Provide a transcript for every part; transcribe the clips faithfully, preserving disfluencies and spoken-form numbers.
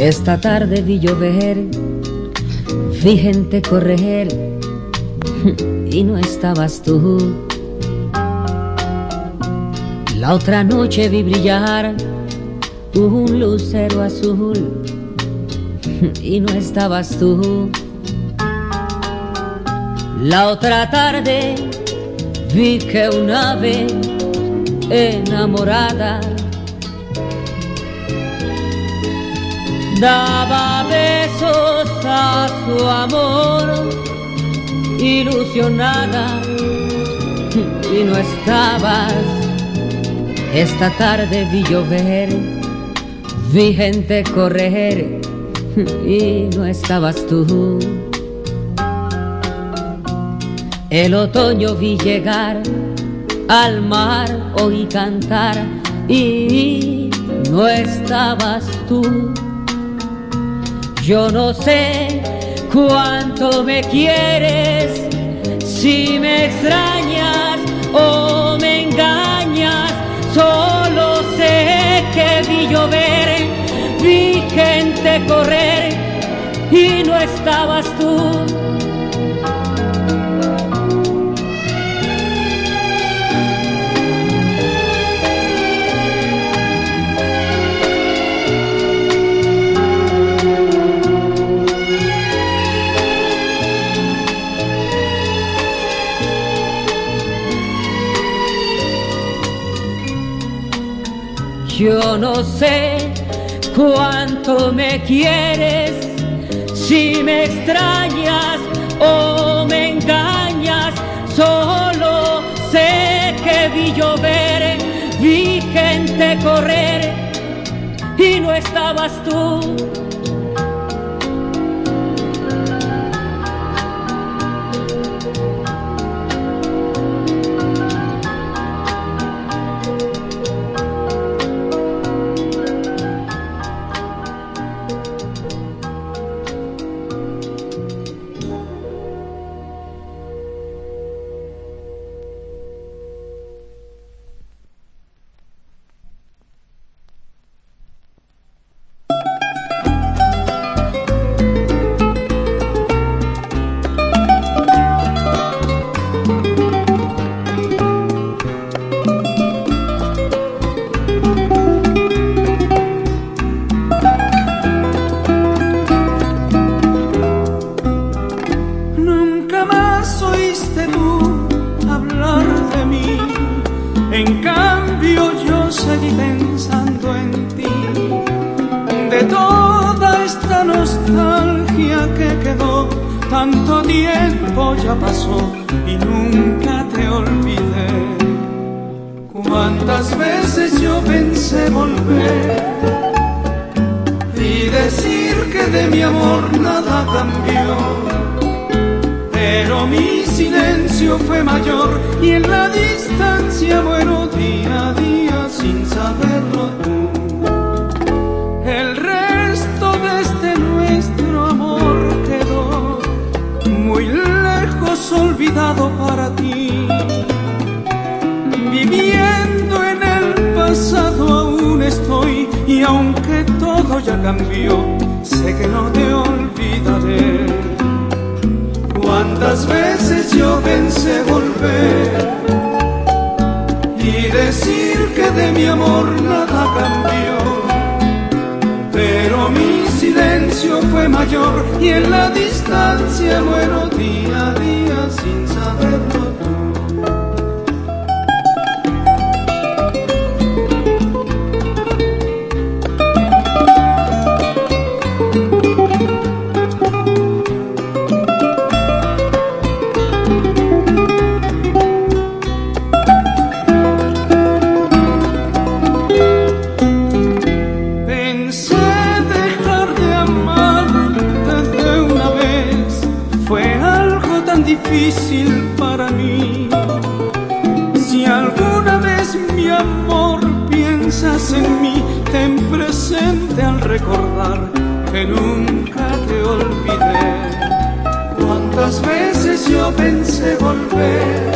Esta tarde vi llover, vi gente correr y no estabas tú. La otra noche vi brillar un lucero azul y no estabas tú. La otra tarde vi que un ave enamorada daba besos a su amor, ilusionada, y no estabas. Esta tarde vi llover, vi gente correr y no estabas tú. El otoño vi llegar, al mar oí cantar y no estabas tú. Yo no sé cuánto me quieres, si me extrañas o me engañas. Solo sé que vi llover, vi gente correr y no estabas tú. Yo no sé cuánto me quieres, si me extrañas o me engañas. Solo sé que vi llover, vi gente correr y no estabas tú. Tanto tiempo ya pasó y nunca te olvidé. Cuántas veces yo pensé volver y decir que de mi amor nada cambió, pero mi silencio fue mayor y en la distancia muero día a día sin saberlo tú. El resto de este nuestro amor quedó muy lejos, olvidado para ti. Viviendo en el pasado aún estoy, y aunque todo ya cambió, sé que no te olvidaré. Cuántas veces yo pensé volver y decir que de mi amor nada cambió, pero mi silencio fue mayor y en la distancia muero día a día sin saberlo tú. Difícil para mí. Si alguna vez mi amor piensas en mí, ten presente al recordar que nunca te olvidé. Cuántas veces yo pensé volver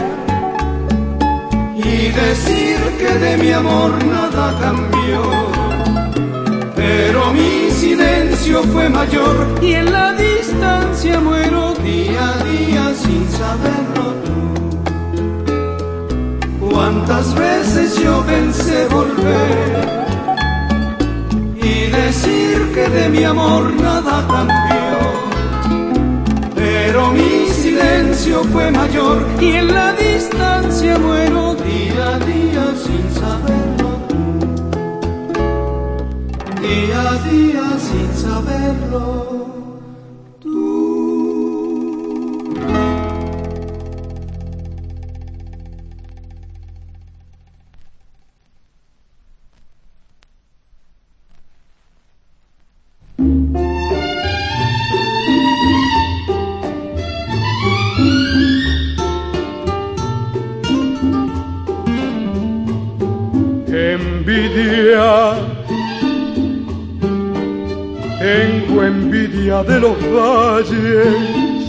y decir que de mi amor nada cambió, pero mi silencio fue mayor y en la distancia muero día a día sin saberlo tú. Cuántas veces yo pensé volver y decir que de mi amor nada cambió, pero mi silencio fue mayor y en la distancia muero día a día sin saberlo tú. Día a día sin saberlo tú. Envidia, tengo envidia de los valles,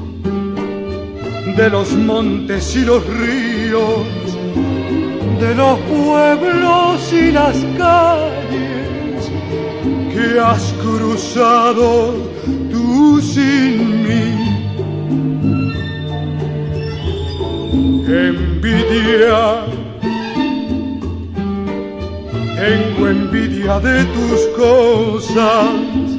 de los montes y los ríos, de los pueblos y las calles que has cruzado tú sin mí. Envidia, tengo envidia de tus cosas,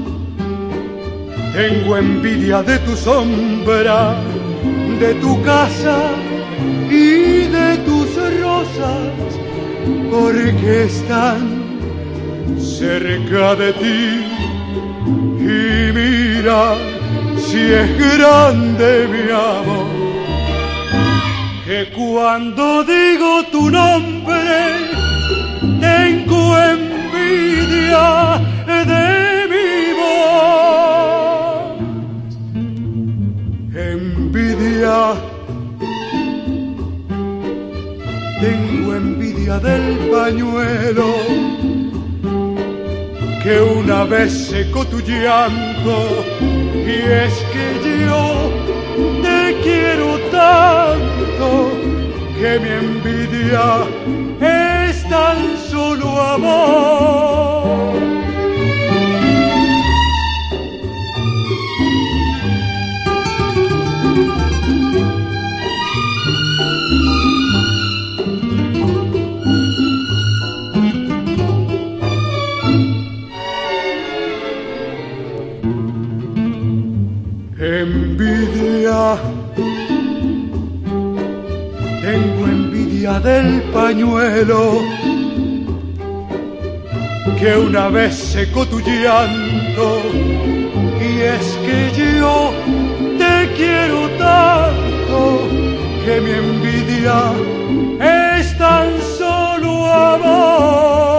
tengo envidia de tu sombra, de tu casa y de tus rosas, porque están cerca de ti. Y mira si es grande mi amor, que cuando digo tu nombre tengo envidia de mi voz. Envidia, tengo envidia del pañuelo que una vez secó tu llanto, y es que yo te quiero tanto que mi envidia es tan solo amor. Envidia, tengo envidia del pañuelo que una vez secó tu llanto, y es que yo te quiero tanto que mi envidia es tan solo amor.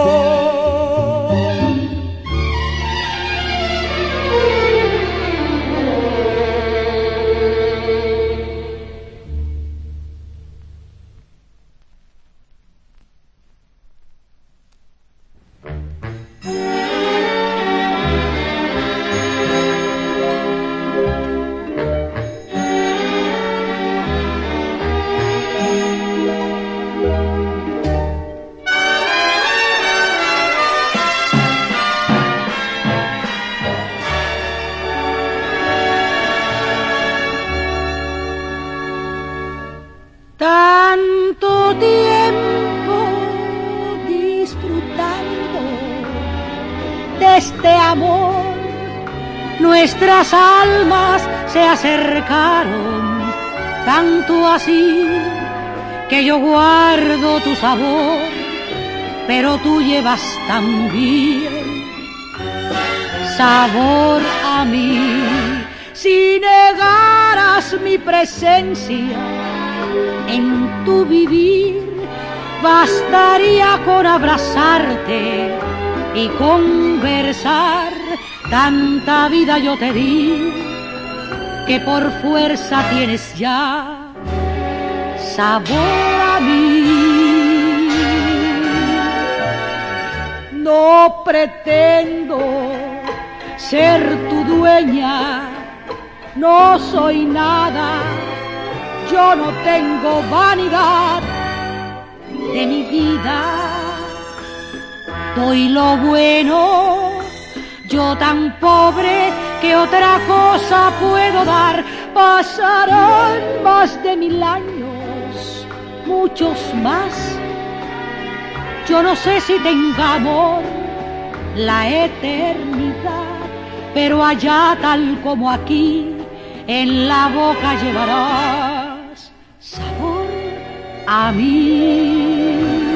Tanto tiempo disfrutando de este amor, nuestras almas se acercaron, tanto así que yo guardo tu sabor, pero tú llevas también sabor a mí. Si negaras mi presencia en tu vivir, bastaría con abrazarte y conversar. Tanta vida yo te di que por fuerza tienes ya sabor a mí. No pretendo ser tu dueña, no soy nada. Yo no tengo vanidad de mi vida, doy lo bueno yo tan pobre que otra cosa puedo dar. Pasarán más de mil años, muchos más. Yo no sé si tenga amor la eternidad, pero allá tal como aquí, en la boca llevarás sabor a mí.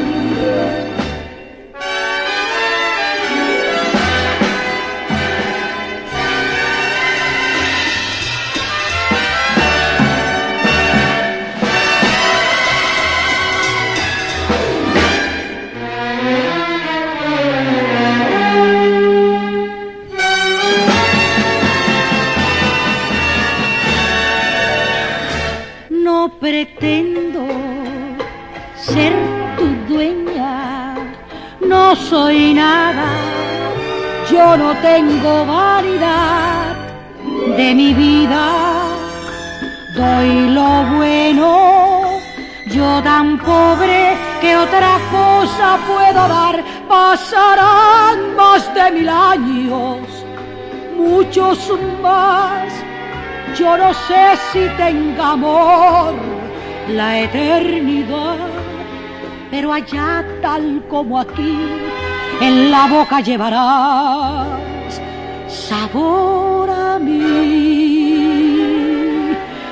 No pretendo ser tu dueña, no soy nada, yo no tengo vanidad de mi vida, doy lo bueno, yo tan pobre que otra cosa puedo dar. Pasarán más de mil años, muchos más. Yo no sé si tenga amor la eternidad, pero allá tal como aquí, en la boca llevarás sabor a mí,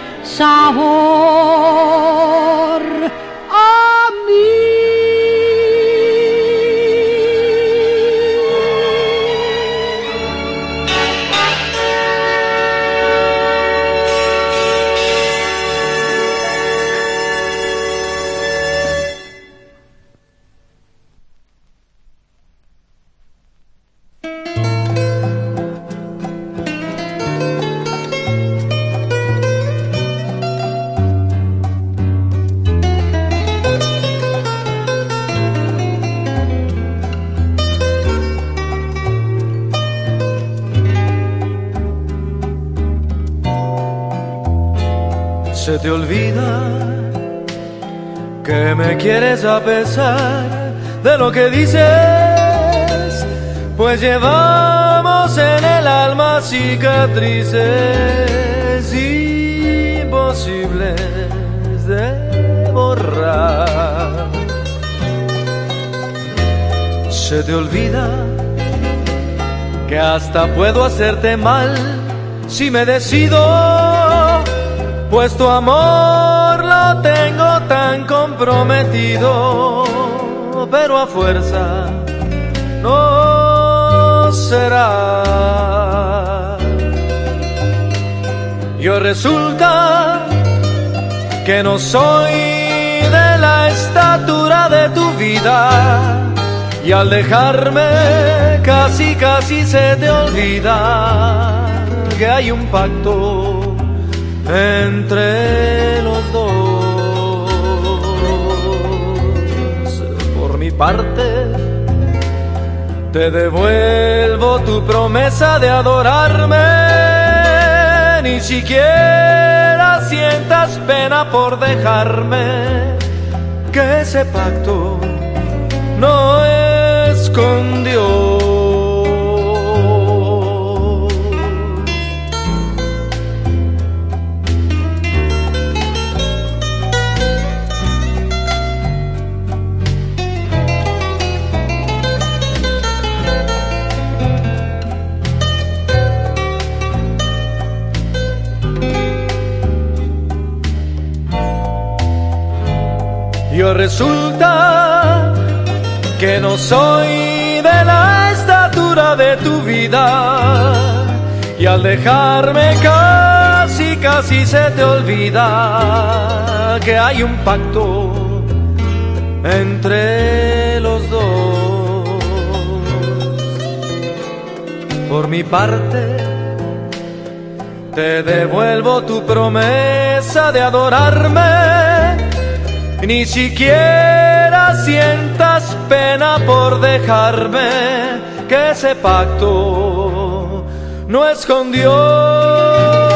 sabor a mí. Se te olvida que me quieres a pesar de lo que dices, pues llevamos en el alma cicatrices imposibles de borrar. Se te olvida que hasta puedo hacerte mal si me decido, pues tu amor lo tengo tan comprometido, pero a fuerza no será. Yo resulta que no soy de la estatura de tu vida, y al dejarme casi casi se te olvida que hay un pacto entre los dos. Por mi parte, te devuelvo tu promesa de adorarme, ni siquiera sientas pena por dejarme, que ese pacto no es con Dios. Yo resulta que no soy de la estatura de tu vida, y al dejarme casi casi se te olvida que hay un pacto entre los dos. Por mi parte, te devuelvo tu promesa de adorarme, ni siquiera sientas pena por dejarme, que ese pacto no es con Dios.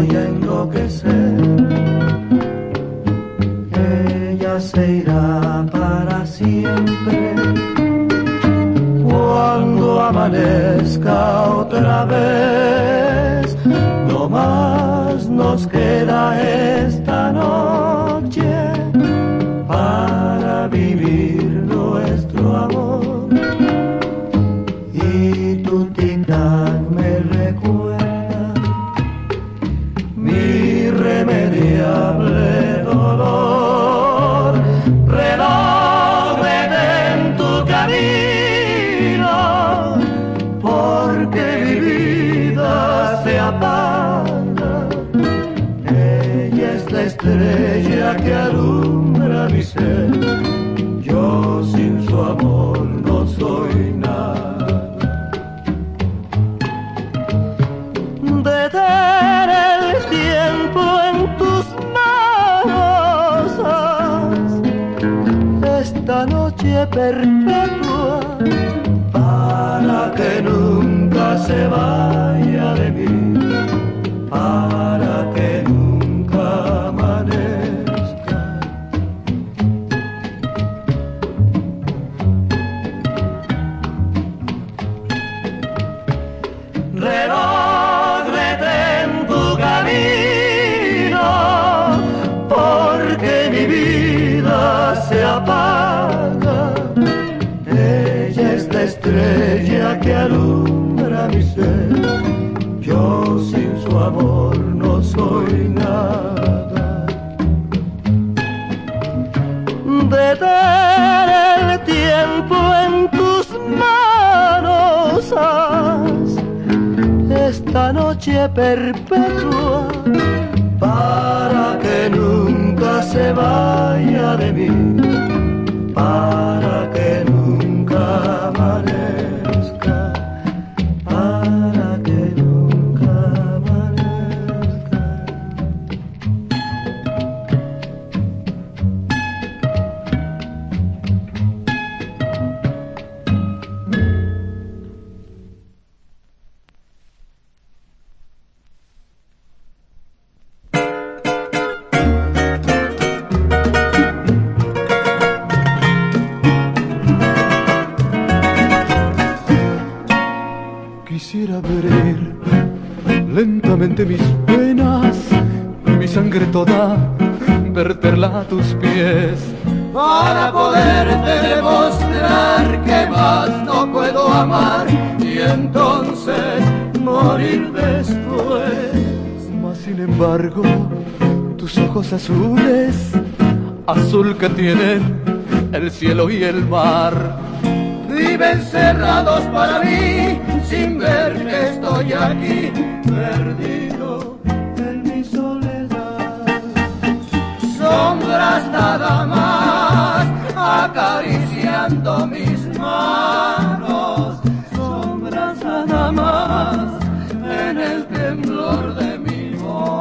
voy a enloquecer. Ella se irá para siempre cuando amanezca otra vez. No más nos queda esta noche para vivir nuestro amor. Y tu tic-tac me recuerda mi irremediable dolor. Reloj, detén tu camino, porque mi vida se apaga. Ella es la estrella que alumbra mi ser. Yo sin su amor no soy nada. Detén el tiempo en tus manos, esta noche perpetua, para que nunca se vaya de mí, para que nunca amanezca. Reloj, detén tu camino, porque mi vida se apaga. Ella es la estrella que alumbra mi ser. Yo sin su amor no soy nada. Detén el tiempo en tus manos, haz esta noche perpetua, para que nunca se vaya de mí, para que nunca amanezca, para que nunca amanezca. Quisiera abrir lentamente mis venas, mi sangre toda, verterla a tus pies, para poderte demostrar que más no puedo amar y entonces morir después. Mas sin embargo, tus ojos azules, azul que tienen el cielo y el mar, viven cerrados para mí, sin ver que estoy aquí, perdido en mi soledad. Sombras nada más, acariciando mis manos. Sombras nada más, en el temblor de mi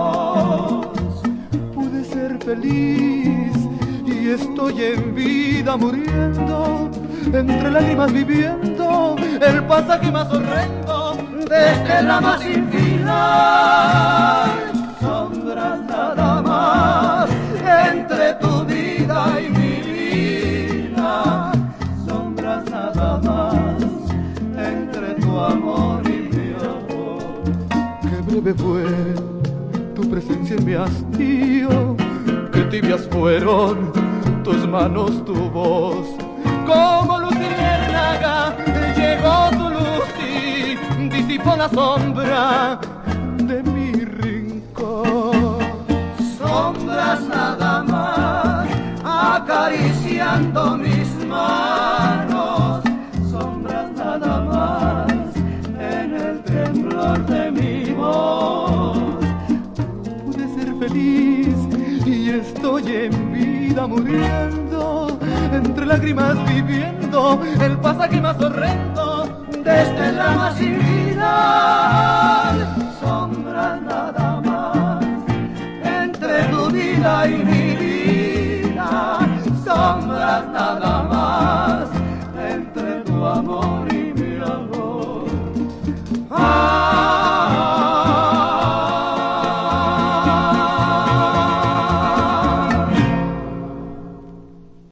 voz. Pude ser feliz y estoy en vida muriendo, entre lágrimas viviendo el pasaje más horrendo de este drama sin final. Sombras nada más entre tu vida y mi vida. Sombras nada más entre tu amor y mi amor. Qué breve fue tu presencia en mi hastío, qué tibias fueron tus manos, tu voz. Como luz luciérnaga llegó tu luz y disipó la sombra de mi rincón. Sombras nada más, acariciando mis manos. Sombras nada más, en el temblor de mi voz. Pude ser feliz y estoy en vida muriendo, entre lágrimas viviendo el pasaje más horrendo de este drama sin